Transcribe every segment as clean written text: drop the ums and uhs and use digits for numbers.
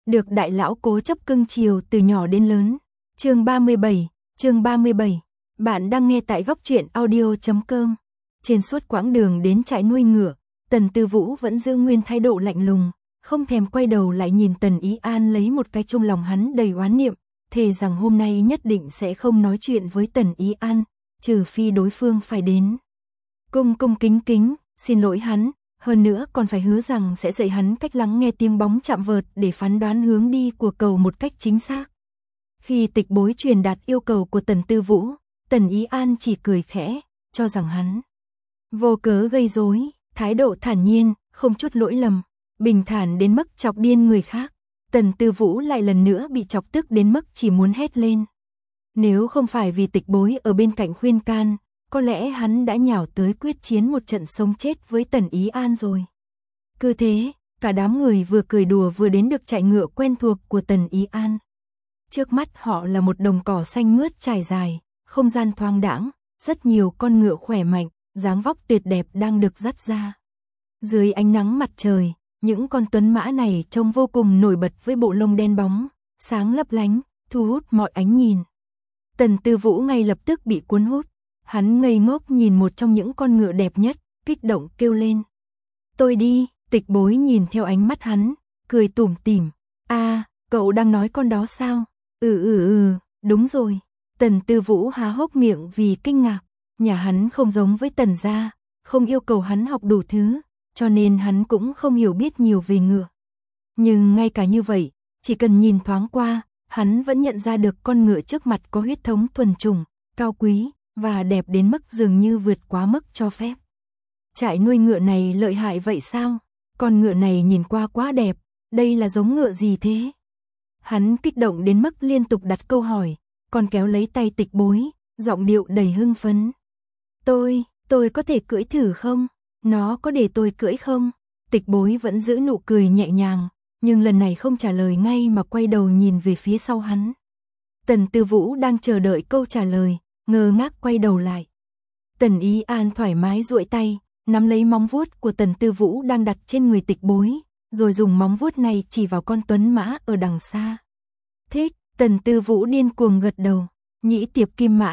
được đại lão cố chấp cưng chiều từ nhỏ đến lớn. Chương 37. Bạn đang nghe tại góc truyện audio.com. Trên suốt quãng đường đến trại nuôi ngựa, Tần Tư Vũ vẫn giữ nguyên thái độ lạnh lùng, không thèm quay đầu lại nhìn Tần Ý An lấy một cái trong lòng hắn đầy oán niệm, thề rằng hôm nay nhất định sẽ không nói chuyện với Tần Ý An, trừ phi đối phương phải đến. Cung kính, xin lỗi hắn, hơn nữa còn phải hứa rằng sẽ dạy hắn cách lắng nghe tiếng bóng chạm vợt để phán đoán hướng đi của cầu một cách chính xác. Khi Tịch Bối truyền đạt yêu cầu của Tần Tư Vũ, Tần Ý An chỉ cười khẽ, cho rằng hắn vô cớ gây rối, thái độ thản nhiên, không chút lỗi lầm, bình thản đến mức chọc điên người khác. Tần Tư Vũ lại lần nữa bị chọc tức đến mức chỉ muốn hét lên. Nếu không phải vì Tịch Bối ở bên cạnh khuyên can, có lẽ hắn đã nhào tới quyết chiến một trận sống chết với Tần Ý An rồi. Cứ thế, cả đám người vừa cười đùa vừa đến được trại ngựa quen thuộc của Tần Ý An. Trước mắt họ là một đồng cỏ xanh mướt trải dài, không gian thoáng đãng, rất nhiều con ngựa khỏe mạnh, dáng vóc tuyệt đẹp đang được dắt ra. Dưới ánh nắng mặt trời, những con tuấn mã này trông vô cùng nổi bật với bộ lông đen bóng, sáng lấp lánh, thu hút mọi ánh nhìn. Tần Tư Vũ ngay lập tức bị cuốn hút, hắn ngây ngốc nhìn một trong những con ngựa đẹp nhất, kích động kêu lên. Tôi đi, Tịch Bối nhìn theo ánh mắt hắn, cười tủm tỉm. Cậu đang nói con đó sao? Đúng rồi. Tần Tư Vũ há hốc miệng vì kinh ngạc, nhà hắn không giống với Tần gia, không yêu cầu hắn học đủ thứ, cho nên hắn cũng không hiểu biết nhiều về ngựa. Nhưng ngay cả như vậy, chỉ cần nhìn thoáng qua, hắn vẫn nhận ra được con ngựa trước mặt có huyết thống thuần chủng, cao quý và đẹp đến mức dường như vượt quá mức cho phép. Trại nuôi ngựa này lợi hại vậy sao? Con ngựa này nhìn qua quá đẹp, đây là giống ngựa gì thế? Hắn kích động đến mức liên tục đặt câu hỏi, còn kéo lấy tay Tịch Bối, giọng điệu đầy hưng phấn. Tôi có thể cưỡi thử không? Nó có để tôi cưỡi không? Tịch Bối vẫn giữ nụ cười nhẹ nhàng, nhưng lần này không trả lời ngay mà quay đầu nhìn về phía sau hắn. Tần Tư Vũ đang chờ đợi câu trả lời, ngơ ngác quay đầu lại. Tần Ý An thoải mái duỗi tay, nắm lấy móng vuốt của Tần Tư Vũ đang đặt trên người Tịch Bối, rồi dùng móng vuốt này chỉ vào con tuấn mã ở đằng xa. Thích, Tần Tư Vũ điên cuồng gật đầu. Nhĩ Tiệp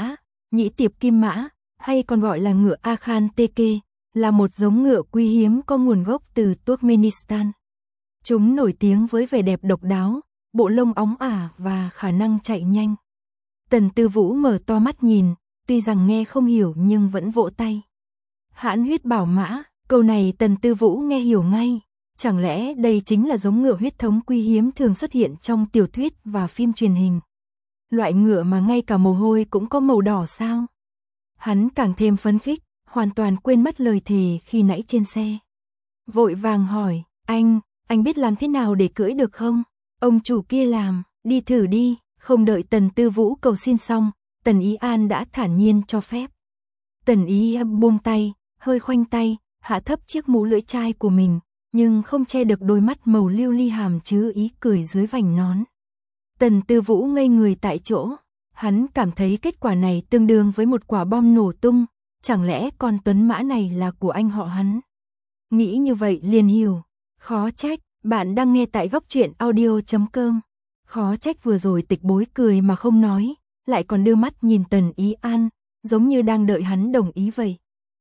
Kim Mã, hay còn gọi là ngựa Akhan Teke, là một giống ngựa quý hiếm có nguồn gốc từ Turkmenistan. Chúng nổi tiếng với vẻ đẹp độc đáo, bộ lông óng ả và khả năng chạy nhanh. Tần Tư Vũ mở to mắt nhìn, tuy rằng nghe không hiểu nhưng vẫn vỗ tay. Hãn huyết bảo mã, câu này Tần Tư Vũ nghe hiểu ngay. Chẳng lẽ đây chính là giống ngựa huyết thống quý hiếm thường xuất hiện trong tiểu thuyết và phim truyền hình? Loại ngựa mà ngay cả mồ hôi cũng có màu đỏ sao? Hắn càng thêm phấn khích, hoàn toàn quên mất lời thề khi nãy trên xe. Vội vàng hỏi, anh biết làm thế nào để cưỡi được không? Ông chủ kia làm, đi thử đi. Không đợi Tần Tư Vũ cầu xin xong, Tần Ý An đã thản nhiên cho phép. Tần Ý buông tay, hơi khoanh tay, hạ thấp chiếc mũ lưỡi chai của mình, nhưng không che được đôi mắt màu lưu ly hàm chứa ý cười dưới vành nón. Tần Tư Vũ ngây người tại chỗ, hắn cảm thấy kết quả này tương đương với một quả bom nổ tung, chẳng lẽ con tuấn mã này là của anh họ hắn? Nghĩ như vậy liền hiểu, khó trách, bạn đang nghe tại góc truyện audio.com. Khó trách vừa rồi Tịch Bối cười mà không nói, lại còn đưa mắt nhìn Tần Ý An, giống như đang đợi hắn đồng ý vậy.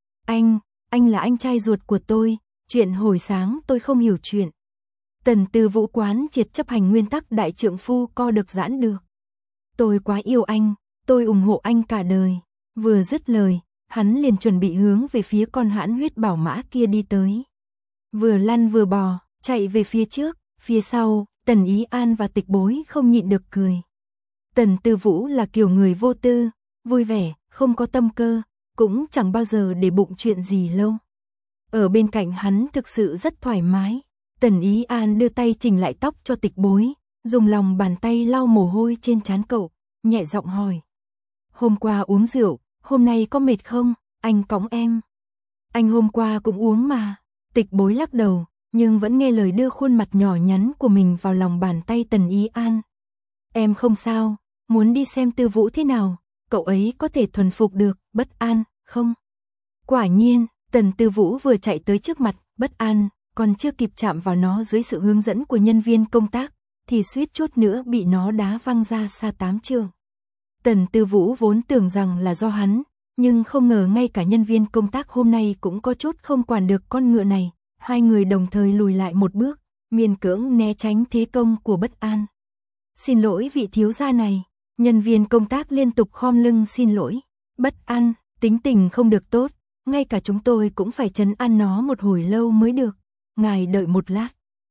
Anh là anh trai ruột của tôi, chuyện hồi sáng tôi không hiểu chuyện. Tần Tư Vũ quán triệt chấp hành nguyên tắc đại trượng phu co được giãn được. Tôi quá yêu anh, tôi ủng hộ anh cả đời. Vừa dứt lời, hắn liền chuẩn bị hướng về phía con hãn huyết bảo mã kia đi tới. Vừa lăn vừa bò, chạy về phía trước, phía sau, Tần Ý An và Tịch Bối không nhịn được cười. Tần Tư Vũ là kiểu người vô tư, vui vẻ, không có tâm cơ, cũng chẳng bao giờ để bụng chuyện gì lâu. Ở bên cạnh hắn thực sự rất thoải mái. Tần Ý An đưa tay chỉnh lại tóc cho Tịch Bối, dùng lòng bàn tay lau mồ hôi trên trán cậu, nhẹ giọng hỏi. Hôm qua uống rượu, hôm nay có mệt không, anh cõng em. Anh hôm qua cũng uống mà. Tịch Bối lắc đầu, nhưng vẫn nghe lời đưa khuôn mặt nhỏ nhắn của mình vào lòng bàn tay Tần Ý An. Em không sao, muốn đi xem Tư Vũ thế nào, cậu ấy có thể thuần phục được, Bất An, không? Quả nhiên, Tần Tư Vũ vừa chạy tới trước mặt, Bất An, còn chưa kịp chạm vào nó dưới sự hướng dẫn của nhân viên công tác, thì suýt chút nữa bị nó đá văng ra xa 8 trượng. Tần Tư Vũ vốn tưởng rằng là do hắn, nhưng không ngờ ngay cả nhân viên công tác hôm nay cũng có chút không quản được con ngựa này. Hai người đồng thời lùi lại một bước, miễn cưỡng né tránh thế công của Bất An. Xin lỗi vị thiếu gia này, nhân viên công tác liên tục khom lưng xin lỗi. Bất An, tính tình không được tốt, ngay cả chúng tôi cũng phải trấn an nó một hồi lâu mới được. Ngài đợi một lát.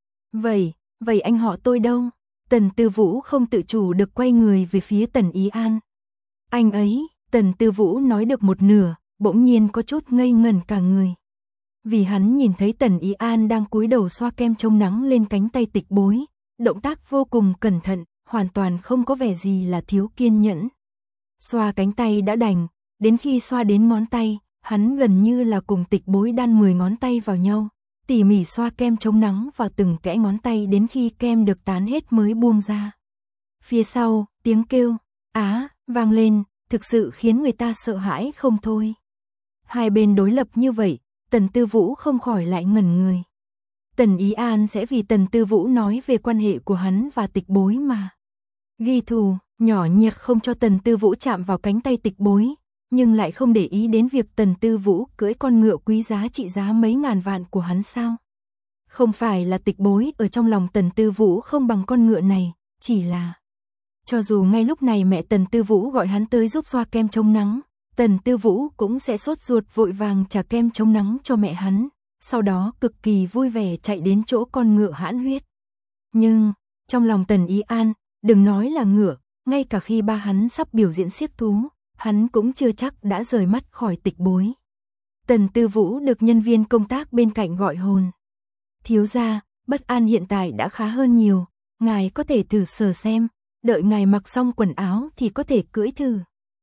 Vậy anh họ tôi đâu? Tần Tư Vũ không tự chủ được quay người về phía Tần Ý An. Anh ấy, Tần Tư Vũ nói được một nửa, bỗng nhiên có chút ngây ngẩn cả người. Vì hắn nhìn thấy Tần Ý An đang cúi đầu xoa kem chống nắng lên cánh tay Tịch Bối, động tác vô cùng cẩn thận, hoàn toàn không có vẻ gì là thiếu kiên nhẫn. Xoa cánh tay đã đành, đến khi xoa đến ngón tay, hắn gần như là cùng Tịch Bối đan 10 ngón tay vào nhau, tỉ mỉ xoa kem chống nắng vào từng kẽ ngón tay đến khi kem được tán hết mới buông ra. Phía sau, tiếng kêu á vang lên, thực sự khiến người ta sợ hãi không thôi. Hai bên đối lập như vậy, Tần Tư Vũ không khỏi lại ngẩn người. Tần Ý An sẽ vì Tần Tư Vũ nói về quan hệ của hắn và Tịch Bối mà ghi thù, nhỏ nhặt không cho Tần Tư Vũ chạm vào cánh tay Tịch Bối, nhưng lại không để ý đến việc Tần Tư Vũ cưỡi con ngựa quý giá trị giá mấy ngàn vạn của hắn sao? Không phải là Tịch Bối ở trong lòng Tần Tư Vũ không bằng con ngựa này, chỉ là cho dù ngay lúc này mẹ Tần Tư Vũ gọi hắn tới giúp xoa kem chống nắng, Tần Tư Vũ cũng sẽ sốt ruột vội vàng trả kem chống nắng cho mẹ hắn, sau đó cực kỳ vui vẻ chạy đến chỗ con ngựa hãn huyết. Nhưng, trong lòng Tần Ý An, đừng nói là ngựa, ngay cả khi ba hắn sắp biểu diễn xiếc thú, hắn cũng chưa chắc đã rời mắt khỏi Tịch Bối. Tần Tư Vũ được nhân viên công tác bên cạnh gọi hồn. Thiếu gia, Bất An hiện tại đã khá hơn nhiều, ngài có thể thử sờ xem, đợi ngài mặc xong quần áo thì có thể cưỡi thử.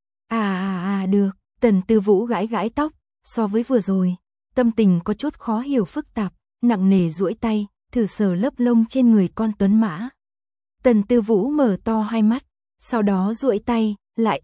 Được, Tần Tư Vũ gãi gãi tóc, so với vừa rồi, tâm tình có chút khó hiểu phức tạp, nặng nề duỗi tay, thử sờ lớp lông trên người con tuấn mã. Tần Tư Vũ mở to hai mắt, sau đó duỗi tay, lại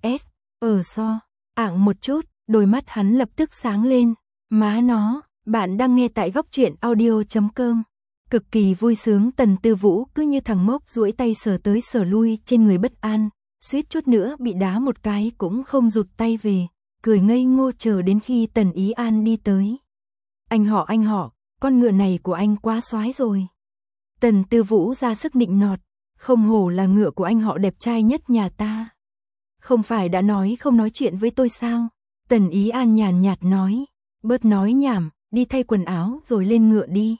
ảng một chút, đôi mắt hắn lập tức sáng lên. Má nó, bạn đang nghe tại Góc Truyện Audio.com. Cực kỳ vui sướng, Tần Tư Vũ cứ như thằng mốc duỗi tay sờ tới sờ lui trên người Bất An, suýt chút nữa bị đá một cái cũng không rụt tay về, cười ngây ngô chờ đến khi Tần Ý An đi tới. Anh họ, con ngựa này của anh quá soái rồi. Tần Tư Vũ ra sức nịnh nọt, không hổ là ngựa của anh họ đẹp trai nhất nhà ta. Không phải đã nói không nói chuyện với tôi sao? Tần Ý An nhàn nhạt nói, bớt nói nhảm, đi thay quần áo rồi lên ngựa đi.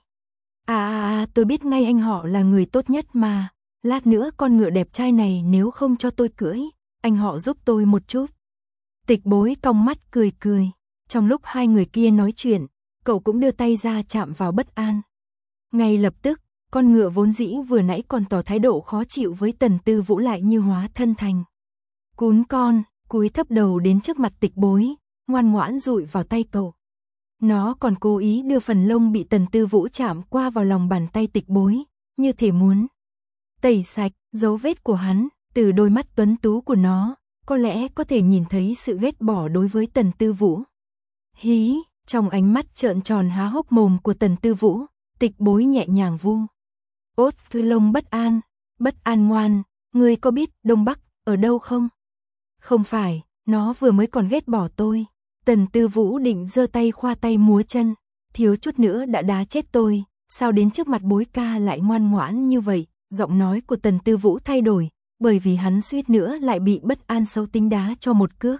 Tôi biết ngay anh họ là người tốt nhất mà, lát nữa con ngựa đẹp trai này nếu không cho tôi cưỡi, anh họ giúp tôi một chút. Tịch Bối cong mắt cười cười, trong lúc hai người kia nói chuyện, cậu cũng đưa tay ra chạm vào Bất An. Ngay lập tức, con ngựa vốn dĩ vừa nãy còn tỏ thái độ khó chịu với Tần Tư Vũ lại như hóa thân thành cún con, cúi thấp đầu đến trước mặt Tịch Bối, ngoan ngoãn dụi vào tay cậu. Nó còn cố ý đưa phần lông bị Tần Tư Vũ chạm qua vào lòng bàn tay Tịch Bối, như thể muốn tẩy sạch dấu vết của hắn. Từ đôi mắt tuấn tú của nó, có lẽ có thể nhìn thấy sự ghét bỏ đối với Tần Tư Vũ. Hí, trong ánh mắt trợn tròn há hốc mồm của Tần Tư Vũ, Tịch Bối nhẹ nhàng vu thư lông Bất An. Bất An ngoan, ngươi có biết Đông Bắc ở đâu không? Không phải, nó vừa mới còn ghét bỏ tôi. Tần Tư Vũ định giơ tay khoa tay múa chân, thiếu chút nữa đã đá chết tôi, sao đến trước mặt Bối ca lại ngoan ngoãn như vậy? Giọng nói của Tần Tư Vũ thay đổi, bởi vì hắn suýt nữa lại bị Bất An xấu tính đá cho một cước.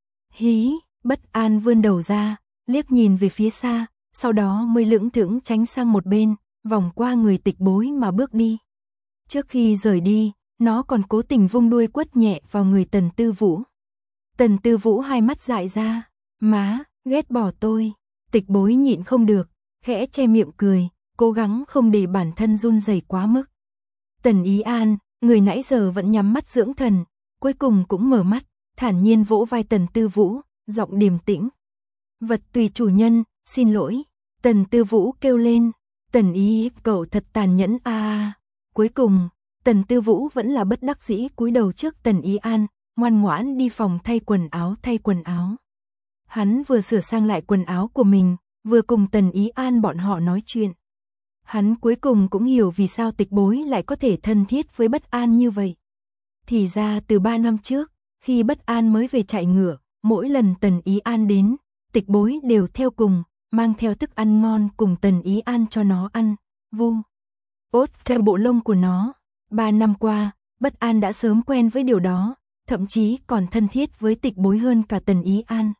Hí, Bất An vươn đầu ra, liếc nhìn về phía xa, sau đó mới lững thững tránh sang một bên, vòng qua người Tịch Bối mà bước đi. Trước khi rời đi, nó còn cố tình vung đuôi quất nhẹ vào người Tần Tư Vũ. Tần Tư Vũ hai mắt dại ra, má, ghét bỏ tôi. Tịch Bối nhịn không được, khẽ che miệng cười, cố gắng không để bản thân run rẩy quá mức. Tần Ý An, người nãy giờ vẫn nhắm mắt dưỡng thần, cuối cùng cũng mở mắt, thản nhiên vỗ vai Tần Tư Vũ, giọng điềm tĩnh. Vật tùy chủ nhân, xin lỗi. Tần Tư Vũ kêu lên, Tần Ý, cậu thật tàn nhẫn Cuối cùng, Tần Tư Vũ vẫn là bất đắc dĩ cúi đầu trước Tần Ý An, ngoan ngoãn đi phòng thay quần áo. Hắn vừa sửa sang lại quần áo của mình, vừa cùng Tần Ý An bọn họ nói chuyện. Hắn cuối cùng cũng hiểu vì sao Tịch Bối lại có thể thân thiết với Bất An như vậy. Thì ra từ 3 năm trước, khi Bất An mới về trại ngựa, mỗi lần Tần Ý An đến, Tịch Bối đều theo cùng, mang theo thức ăn ngon cùng Tần Ý An cho nó ăn, vu ốt theo bộ lông của nó. 3 năm qua, Bất An đã sớm quen với điều đó, thậm chí còn thân thiết với Tịch Bối hơn cả Tần Ý An.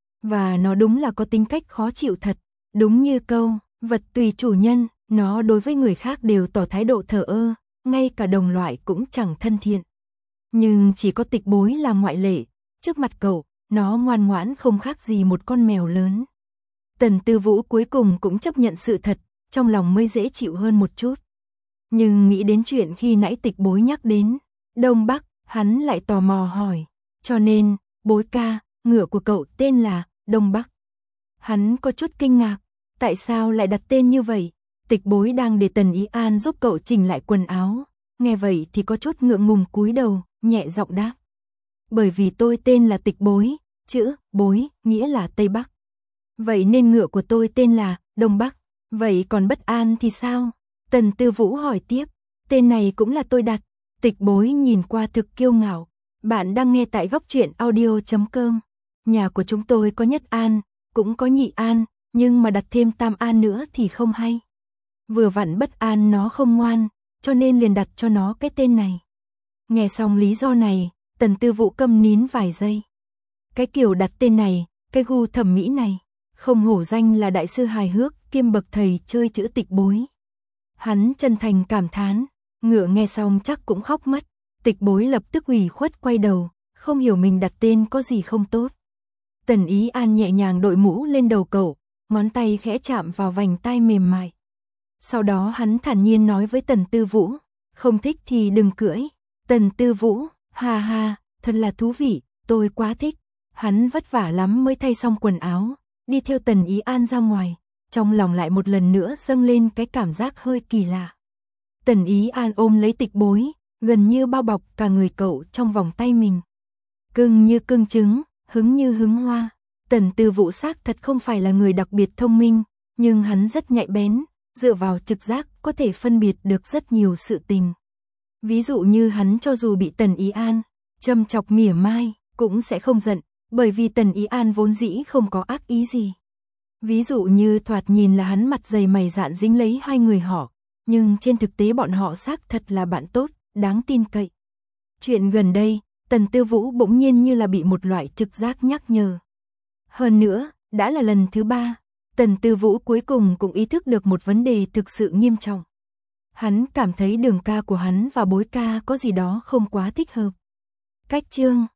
Và nó đúng là có tính cách khó chịu thật, đúng như câu, vật tùy chủ nhân, nó đối với người khác đều tỏ thái độ thờ ơ, ngay cả đồng loại cũng chẳng thân thiện. Nhưng chỉ có Tịch Bối là ngoại lệ, trước mặt cậu, nó ngoan ngoãn không khác gì một con mèo lớn. Tần Tư Vũ cuối cùng cũng chấp nhận sự thật, trong lòng mới dễ chịu hơn một chút. Nhưng nghĩ đến chuyện khi nãy Tịch Bối nhắc đến Đông Bắc, hắn lại tò mò hỏi, cho nên, Bối ca, ngựa của cậu tên là Đông Bắc. Hắn có chút kinh ngạc, tại sao lại đặt tên như vậy? Tịch Bối đang để Tần Ý An giúp cậu chỉnh lại quần áo, nghe vậy thì có chút ngượng ngùng cúi đầu, nhẹ giọng đáp. Bởi vì tôi tên là Tịch Bối, chữ Bối nghĩa là Tây Bắc. Vậy nên ngựa của tôi tên là Đông Bắc. Vậy còn Bất An thì sao? Tần Tư Vũ hỏi tiếp. Tên này cũng là tôi đặt. Tịch Bối nhìn qua thực kiêu ngạo. Bạn đang nghe tại Góc Truyện Audio.com. Nhà của chúng tôi có Nhất An, cũng có Nhị An, nhưng mà đặt thêm Tam An nữa thì không hay. Vừa vặn Bất An nó không ngoan, cho nên liền đặt cho nó cái tên này. Nghe xong lý do này, Tần Tư Vũ câm nín vài giây. Cái kiểu đặt tên này, cái gu thẩm mỹ này, không hổ danh là đại sư hài hước kiêm bậc thầy chơi chữ Tịch Bối. Hắn chân thành cảm thán, ngựa nghe xong chắc cũng khóc mất. Tịch Bối lập tức ủy khuất quay đầu, không hiểu mình đặt tên có gì không tốt. Tần Ý An nhẹ nhàng đội mũ lên đầu cậu, ngón tay khẽ chạm vào vành tai mềm mại. Sau đó hắn thản nhiên nói với Tần Tư Vũ, không thích thì đừng cưỡi. Tần Tư Vũ, ha ha, thật là thú vị, tôi quá thích. Hắn vất vả lắm mới thay xong quần áo, đi theo Tần Ý An ra ngoài, trong lòng lại một lần nữa dâng lên cái cảm giác hơi kỳ lạ. Tần Ý An ôm lấy Tịch Bối, gần như bao bọc cả người cậu trong vòng tay mình. Cưng như cưng trứng, hứng như hứng hoa. Tần Tư Vũ xác thật không phải là người đặc biệt thông minh, nhưng hắn rất nhạy bén, dựa vào trực giác có thể phân biệt được rất nhiều sự tình. Ví dụ như hắn cho dù bị Tần Ý An châm chọc mỉa mai, cũng sẽ không giận, bởi vì Tần Ý An vốn dĩ không có ác ý gì. Ví dụ như thoạt nhìn là hắn mặt dày mày dạn dính lấy hai người họ, nhưng trên thực tế bọn họ xác thật là bạn tốt, đáng tin cậy. Chuyện gần đây, Tần Tư Vũ bỗng nhiên như là bị một loại trực giác nhắc nhở. Hơn nữa, đã là lần thứ 3, Tần Tư Vũ cuối cùng cũng ý thức được một vấn đề thực sự nghiêm trọng. Hắn cảm thấy đường ca của hắn và Bối ca có gì đó không quá thích hợp. Cách chương